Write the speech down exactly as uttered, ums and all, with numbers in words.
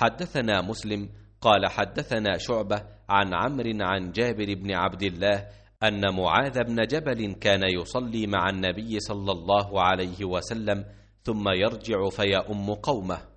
حدثنا مسلم قال حدثنا شعبة عن عمرو عن جابر بن عبد الله أن معاذ بن جبل كان يصلي مع النبي صلى الله عليه وسلم ثم يرجع فيؤم قومه.